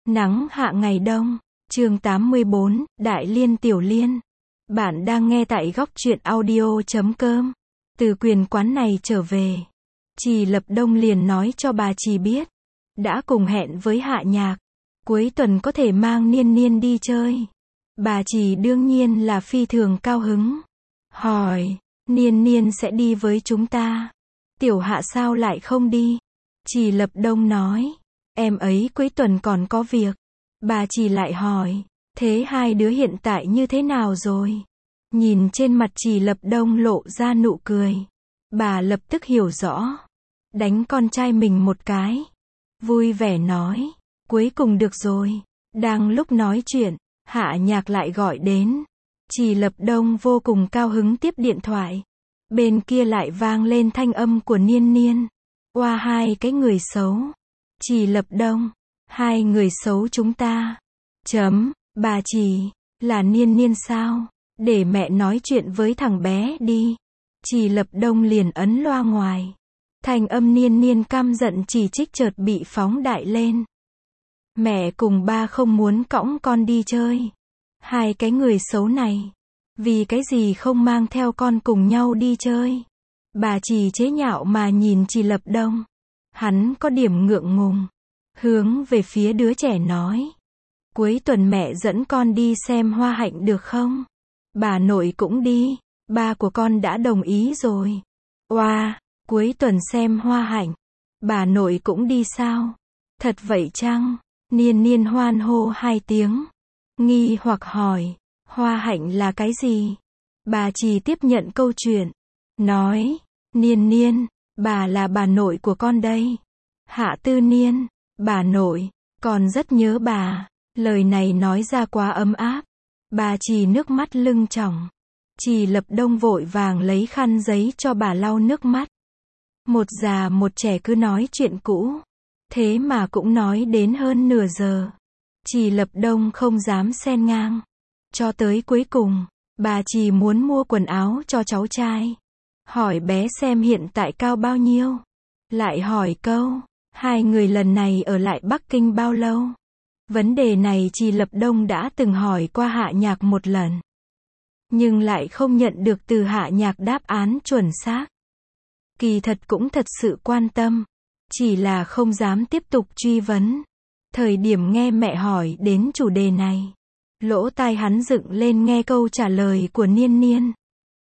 Nắng hạ ngày đông. Chương 84, Đại Liên Tiểu Liên. Bạn đang nghe tại góc truyện audio.com. Từ quyền quán này trở về, Trì Lập Đông liền nói cho bà Trì biết, đã cùng hẹn với Hạ Nhạc, cuối tuần có thể mang Niên Niên đi chơi. Bà Trì đương nhiên là phi thường cao hứng. Hỏi, Niên Niên sẽ đi với chúng ta? Tiểu Hạ sao lại không đi? Trì Lập Đông nói, em ấy cuối tuần còn có việc. Bà Trì lại hỏi, thế hai đứa hiện tại như thế nào rồi? Nhìn trên mặt Trì Lập Đông lộ ra nụ cười, bà lập tức hiểu rõ, đánh con trai mình một cái, vui vẻ nói, cuối cùng được rồi. Đang lúc nói chuyện, Hạ Nhạc lại gọi đến. Trì Lập Đông vô cùng cao hứng tiếp điện thoại. Bên kia lại vang lên thanh âm của Niên Niên. Oa, hai cái người xấu. Trì Lập Đông, hai người xấu chúng ta. Bà Trì, là Niên Niên sao? Để mẹ nói chuyện với thằng bé đi. Trì Lập Đông liền ấn loa ngoài. Thanh âm Niên Niên căm giận chỉ trích chợt bị phóng đại lên. Mẹ cùng ba không muốn cõng con đi chơi. Hai cái người xấu này, vì cái gì không mang theo con cùng nhau đi chơi? Bà Trì chế nhạo mà nhìn Trì Lập Đông. Hắn có điểm ngượng ngùng, hướng về phía đứa trẻ nói, cuối tuần mẹ dẫn con đi xem Hoa Hạnh được không? Bà nội cũng đi, ba của con đã đồng ý rồi. Oa, cuối tuần xem Hoa Hạnh, bà nội cũng đi sao? Thật vậy chăng? Niên Niên hoan hô hai tiếng, nghi hoặc hỏi, Hoa Hạnh là cái gì? Bà Trì tiếp nhận câu chuyện, nói, Niên Niên, bà là bà nội của con đây. Hạ Tư Niên, bà nội, con rất nhớ bà. Lời này nói ra quá ấm áp. Bà Trì nước mắt lưng tròng. Trì Lập Đông vội vàng lấy khăn giấy cho bà lau nước mắt. Một già một trẻ cứ nói chuyện cũ. Thế mà cũng nói đến hơn nửa giờ. Trì Lập Đông không dám xen ngang. Cho tới cuối cùng, bà Trì muốn mua quần áo cho cháu trai. Hỏi bé xem hiện tại cao bao nhiêu. Lại hỏi câu, hai người lần này ở lại Bắc Kinh bao lâu? Vấn đề này Trì Lập Đông đã từng hỏi qua Hạ Nhạc một lần. Nhưng lại không nhận được từ Hạ Nhạc đáp án chuẩn xác. Kỳ thật cũng thật sự quan tâm. Chỉ là không dám tiếp tục truy vấn. Thời điểm nghe mẹ hỏi đến chủ đề này, lỗ tai hắn dựng lên nghe câu trả lời của Niên Niên.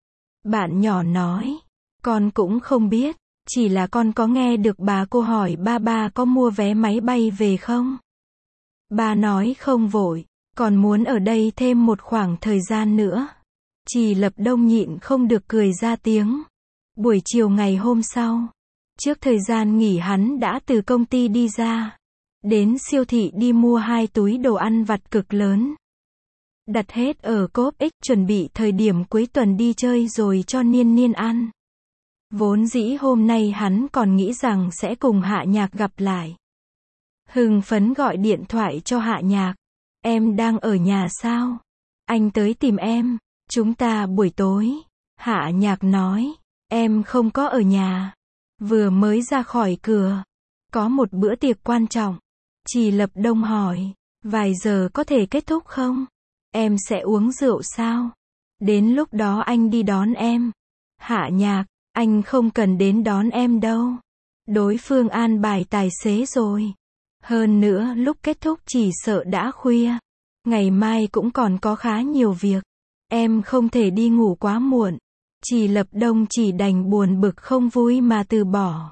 Bạn nhỏ nói, con cũng không biết, chỉ là con có nghe được bà cô hỏi ba có mua vé máy bay về không? Ba nói không vội, còn muốn ở đây thêm một khoảng thời gian nữa. Trì Lập Đông nhịn không được cười ra tiếng. Buổi chiều ngày hôm sau, trước thời gian nghỉ hắn đã từ công ty đi ra, đến siêu thị đi mua 2 túi đồ ăn vặt cực lớn. Đặt hết ở Coop X, chuẩn bị thời điểm cuối tuần đi chơi rồi cho Niên Niên ăn. Vốn dĩ hôm nay hắn còn nghĩ rằng sẽ cùng Hạ Nhạc gặp lại. Hưng phấn gọi điện thoại cho Hạ Nhạc. Em đang ở nhà sao? Anh tới tìm em. Chúng ta buổi tối. Hạ Nhạc nói, em không có ở nhà. Vừa mới ra khỏi cửa. Có một bữa tiệc quan trọng. Trì Lập Đông hỏi, vài giờ có thể kết thúc không? Em sẽ uống rượu sao? Đến lúc đó anh đi đón em. Hạ Nhạc, anh không cần đến đón em đâu. Đối phương an bài tài xế rồi. Hơn nữa lúc kết thúc chỉ sợ đã khuya. Ngày mai cũng còn có khá nhiều việc. Em không thể đi ngủ quá muộn. Trì Lập Đông chỉ đành buồn bực không vui mà từ bỏ.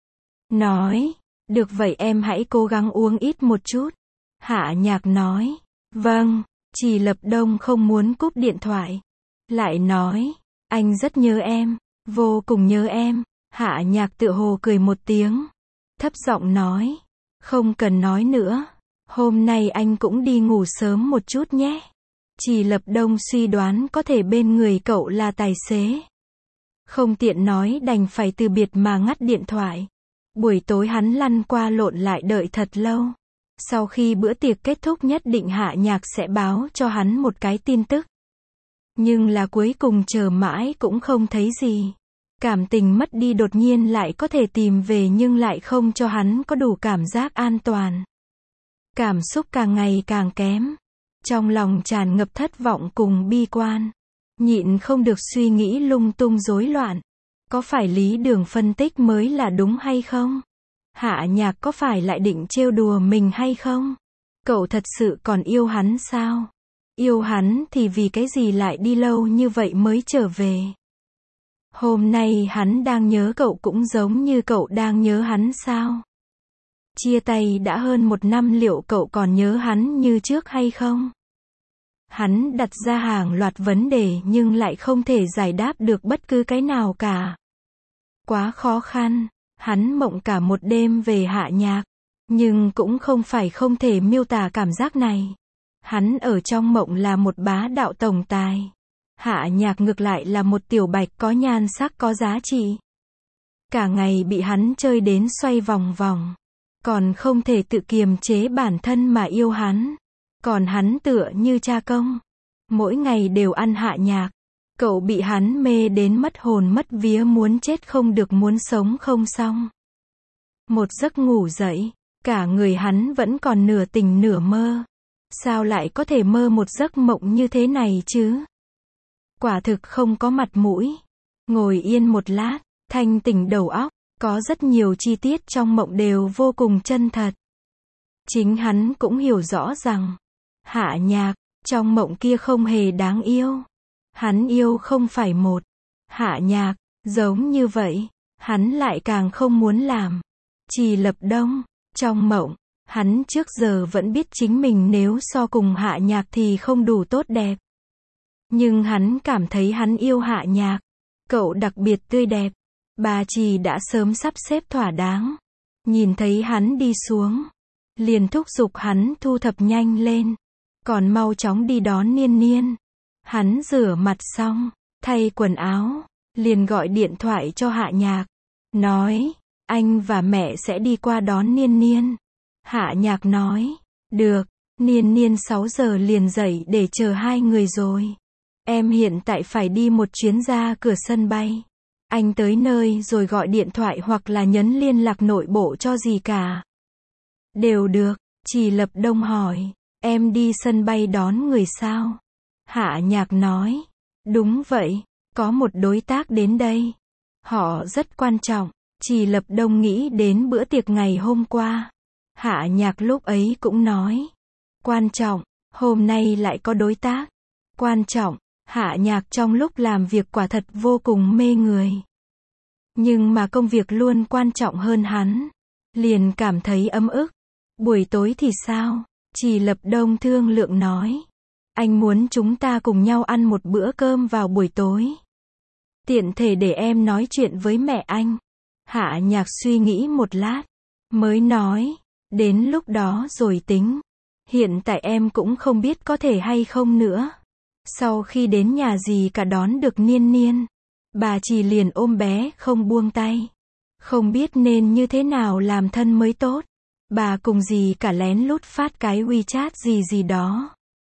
Nói, được vậy em hãy cố gắng uống ít một chút. Hạ Nhạc nói, vâng. Trì Lập Đông không muốn cúp điện thoại. Lại nói, anh rất nhớ em, vô cùng nhớ em. Hạ Nhạc tựa hồ cười một tiếng, thấp giọng nói, không cần nói nữa. Hôm nay anh cũng đi ngủ sớm một chút nhé. Trì Lập Đông suy đoán có thể bên người cậu là tài xế. Không tiện nói đành phải từ biệt mà ngắt điện thoại. Buổi tối hắn lăn qua lộn lại đợi thật lâu. Sau khi bữa tiệc kết thúc nhất định Hạ Nhạc sẽ báo cho hắn một cái tin tức. Nhưng là cuối cùng chờ mãi cũng không thấy gì. Cảm tình mất đi đột nhiên lại có thể tìm về nhưng lại không cho hắn có đủ cảm giác an toàn. Cảm xúc càng ngày càng kém. Trong lòng tràn ngập thất vọng cùng bi quan. Nhịn không được suy nghĩ lung tung rối loạn. Có phải Lý Đường phân tích mới là đúng hay không? Hạ Nhạc có phải lại định trêu đùa mình hay không? Cậu thật sự còn yêu hắn sao? Yêu hắn thì vì cái gì lại đi lâu như vậy mới trở về? Hôm nay hắn đang nhớ cậu cũng giống như cậu đang nhớ hắn sao? Chia tay đã hơn 1 năm, liệu cậu còn nhớ hắn như trước hay không? Hắn đặt ra hàng loạt vấn đề nhưng lại không thể giải đáp được bất cứ cái nào cả. Quá khó khăn. Hắn mộng cả một đêm về Hạ Nhạc. Nhưng cũng không phải không thể miêu tả cảm giác này. Hắn ở trong mộng là một bá đạo tổng tài. Hạ Nhạc ngược lại là một tiểu bạch có nhan sắc có giá trị. Cả ngày bị hắn chơi đến xoay vòng vòng. Còn không thể tự kiềm chế bản thân mà yêu hắn. Còn hắn tựa như cha công. Mỗi ngày đều ăn Hạ Nhạc. Cậu bị hắn mê đến mất hồn mất vía, muốn chết không được muốn sống không xong. Một giấc ngủ dậy, cả người hắn vẫn còn nửa tỉnh nửa mơ. Sao lại có thể mơ một giấc mộng như thế này chứ? Quả thực không có mặt mũi. Ngồi yên một lát, thanh tỉnh đầu óc, có rất nhiều chi tiết trong mộng đều vô cùng chân thật. Chính hắn cũng hiểu rõ rằng, Hạ Nhạc, trong mộng kia không hề đáng yêu. Hắn yêu không phải một Hạ Nhạc, giống như vậy, hắn lại càng không muốn làm. Trì Lập Đông, trong mộng, hắn trước giờ vẫn biết chính mình nếu so cùng Hạ Nhạc thì không đủ tốt đẹp. Nhưng hắn cảm thấy hắn yêu Hạ Nhạc. Cậu đặc biệt tươi đẹp. Bà Trì đã sớm sắp xếp thỏa đáng. Nhìn thấy hắn đi xuống, liền thúc giục hắn thu thập nhanh lên. Còn mau chóng đi đón Niên Niên. Hắn rửa mặt xong, thay quần áo, liền gọi điện thoại cho Hạ Nhạc. Nói, anh và mẹ sẽ đi qua đón Niên Niên. Hạ Nhạc nói, được, Niên Niên 6 giờ liền dậy để chờ hai người rồi. Em hiện tại phải đi một chuyến ra cửa sân bay. Anh tới nơi rồi gọi điện thoại hoặc là nhấn liên lạc nội bộ cho gì cả. Đều được, Trì Lập Đông hỏi, em đi sân bay đón người sao? Hạ Nhạc nói, đúng vậy, có một đối tác đến đây. Họ rất quan trọng. Trì Lập Đông nghĩ đến bữa tiệc ngày hôm qua. Hạ Nhạc lúc ấy cũng nói, quan trọng, hôm nay lại có đối tác. Quan trọng, Hạ Nhạc trong lúc làm việc quả thật vô cùng mê người. Nhưng mà công việc luôn quan trọng hơn hắn. Liền cảm thấy ấm ức. Buổi tối thì sao? Trì Lập Đông thương lượng nói. Anh muốn chúng ta cùng nhau ăn một bữa cơm vào buổi tối. Tiện thể để em nói chuyện với mẹ anh. Hạ Nhạc suy nghĩ một lát. Mới nói. Đến lúc đó rồi tính. Hiện tại em cũng không biết có thể hay không nữa. Sau khi đến nhà dì cả đón được Niên Niên, bà Trì liền ôm bé không buông tay. Không biết nên như thế nào làm thân mới tốt. Bà cùng dì cả lén lút phát cái WeChat gì đó.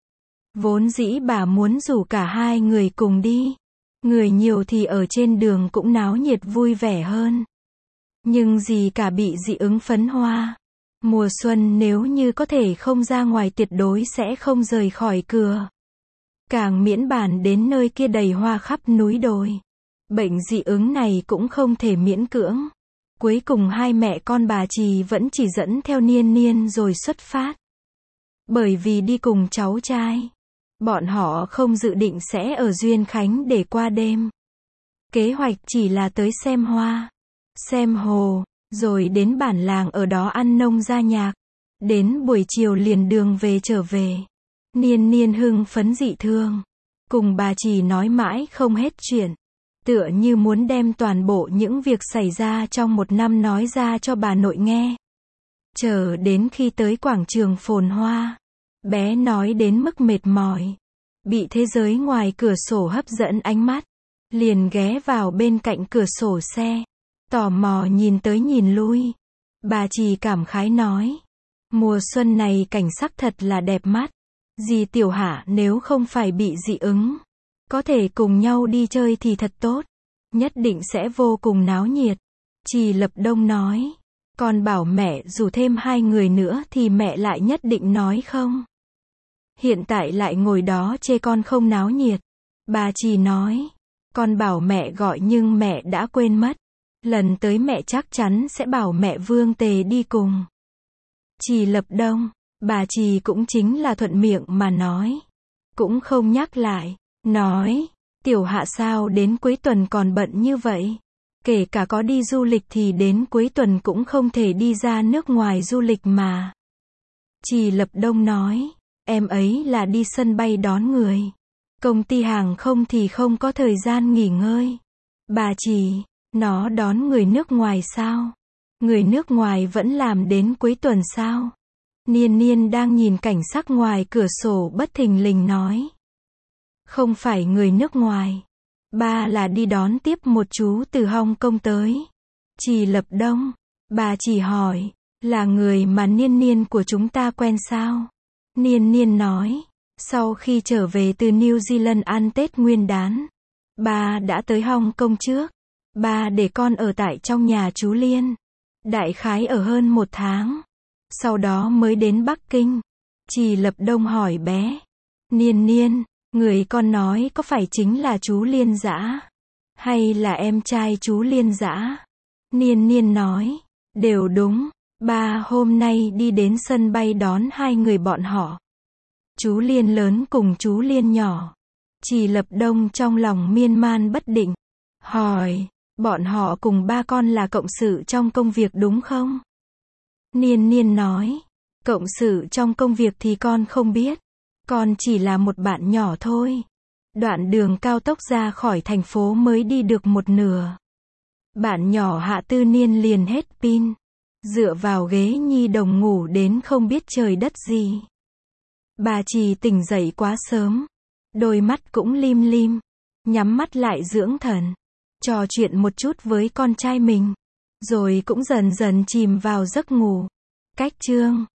Vốn dĩ bà muốn rủ cả hai người cùng đi. Người nhiều thì ở trên đường cũng náo nhiệt vui vẻ hơn. Nhưng dì cả bị dị ứng phấn hoa. Mùa xuân nếu như có thể không ra ngoài tuyệt đối sẽ không rời khỏi cửa. Càng miễn bàn đến nơi kia đầy hoa khắp núi đồi. Bệnh dị ứng này cũng không thể miễn cưỡng. Cuối cùng hai mẹ con bà Trì vẫn chỉ dẫn theo Niên Niên rồi xuất phát. Bởi vì đi cùng cháu trai, bọn họ không dự định sẽ ở Duyên Khánh để qua đêm. Kế hoạch chỉ là tới xem hoa, xem hồ, rồi đến bản làng ở đó ăn nông gia nhạc. Đến buổi chiều liền đường về trở về. Niên Niên hưng phấn dị thương. Cùng bà Trì nói mãi không hết chuyện. Tựa như muốn đem toàn bộ những việc xảy ra trong 1 năm nói ra cho bà nội nghe. Chờ đến khi tới quảng trường phồn hoa, bé nói đến mức mệt mỏi. Bị thế giới ngoài cửa sổ hấp dẫn ánh mắt. Liền ghé vào bên cạnh cửa sổ xe. Tò mò nhìn tới nhìn lui. Bà Trì cảm khái nói. Mùa xuân này cảnh sắc thật là đẹp mắt. Dì Tiểu Hạ nếu không phải bị dị ứng, có thể cùng nhau đi chơi thì thật tốt. Nhất định sẽ vô cùng náo nhiệt. Trì Lập Đông nói. Con bảo mẹ rủ thêm 2 người nữa thì mẹ lại nhất định nói không. Hiện tại lại ngồi đó chê con không náo nhiệt. Bà Trì nói. Con bảo mẹ gọi nhưng mẹ đã quên mất. Lần tới mẹ chắc chắn sẽ bảo mẹ Vương Tề đi cùng. Trì Lập Đông. Bà Trì cũng chính là thuận miệng mà nói. Cũng không nhắc lại. Nói. Tiểu Hạ sao đến cuối tuần còn bận như vậy? Kể cả có đi du lịch thì đến cuối tuần cũng không thể đi ra nước ngoài du lịch mà. Trì Lập Đông nói. Em ấy là đi sân bay đón người. Công ty hàng không thì không có thời gian nghỉ ngơi. Bà Trì. Nó đón người nước ngoài sao? Người nước ngoài vẫn làm đến cuối tuần sao? Niên Niên đang nhìn cảnh sắc ngoài cửa sổ bất thình lình nói. Không phải người nước ngoài. Ba là đi đón tiếp một chú từ Hong Kong tới. Trì Lập Đông. Bà chỉ hỏi. Là người mà Niên Niên của chúng ta quen sao? Niên Niên nói. Sau khi trở về từ New Zealand ăn Tết Nguyên đán, ba đã tới Hong Kong trước. Ba để con ở tại trong nhà chú Liên. Đại khái ở hơn 1 tháng. Sau đó mới đến Bắc Kinh. Trì Lập Đông hỏi bé. Niên Niên, người con nói có phải chính là chú Liên Dã? Hay là em trai chú Liên Dã? Niên Niên nói. Đều đúng. Ba hôm nay đi đến sân bay đón 2 người bọn họ. Chú Liên lớn cùng chú Liên nhỏ. Trì Lập Đông trong lòng miên man bất định. Hỏi. Bọn họ cùng ba con là cộng sự trong công việc đúng không? Niên Niên nói. Cộng sự trong công việc thì con không biết. Con chỉ là một bạn nhỏ thôi. Đoạn đường cao tốc ra khỏi thành phố mới đi được một nửa. Bạn nhỏ Hạ Tư Niên liền hết pin. Dựa vào ghế nhi đồng ngủ đến không biết trời đất gì. Bà Trì tỉnh dậy quá sớm. Đôi mắt cũng lim lim. Nhắm mắt lại dưỡng thần. Trò chuyện một chút với con trai mình. Rồi cũng dần dần chìm vào giấc ngủ. Cách chương